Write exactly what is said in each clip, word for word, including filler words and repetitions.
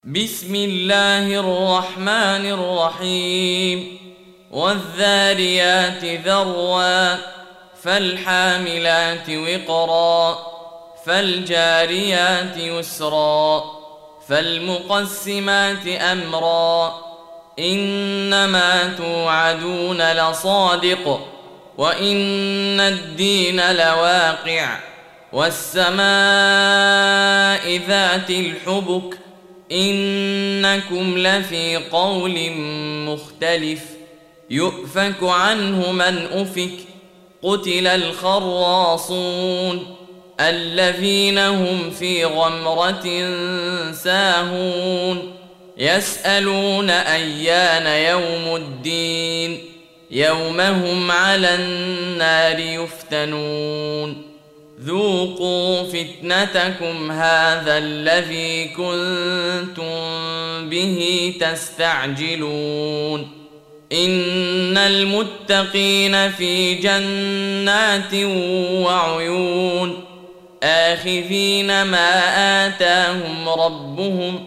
بسم الله الرحمن الرحيم والذاريات ذروا فالحاملات وقرا فالجاريات يسرا فالمقسمات أمرا إنما توعدون لصادق وإن الدين لواقع والسماء ذات الحبك إنكم لفي قول مختلف يؤفك عنه من أفك قتل الخراصون الذين هم في غمرة ساهون يسألون أيان يوم الدين يوم هم على النار يفتنون ذوقوا فتنتكم هذا الذي كنتم به تستعجلون إن المتقين في جنات وعيون آخذين ما آتاهم ربهم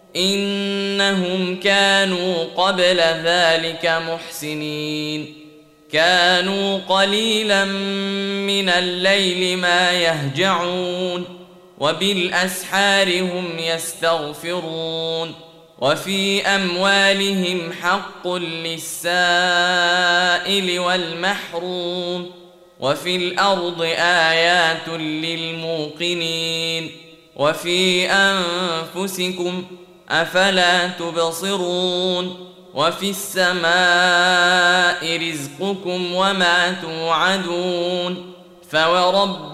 إنهم كانوا قبل ذلك محسنين كانوا قليلا من الليل ما يهجعون وبالأسحار هم يستغفرون وفي أموالهم حق للسائل والمحروم وفي الأرض آيات للموقنين وفي أنفسكم أفلا تبصرون وفي السماء رزقكم وما توعدون فورب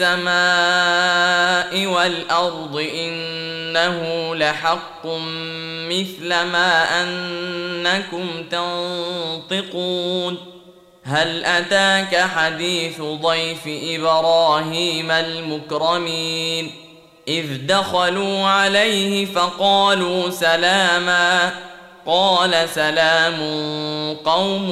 السماء والأرض إنه لحق مثل ما أنكم تنطقون هل أتاك حديث ضيف إبراهيم المكرمين إذ دخلوا عليه فقالوا سلاما قال سلام قوم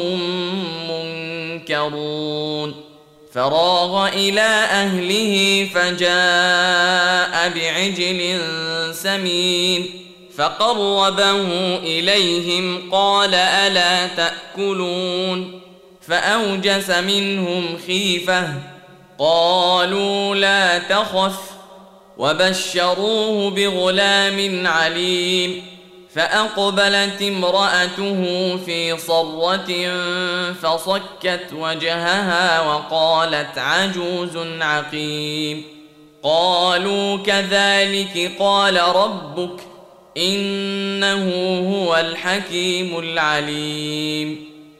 منكرون فراغ إلى أهله فجاء بعجل سمين فقربه إليهم قال ألا تأكلون فأوجس منهم خيفة قالوا لا تخف وبشروه بغلام عليم فأقبلت امرأته في صرة فصكت وجهها وقالت عجوز عقيم قالوا كذلك قال ربك إنه هو الحكيم العليم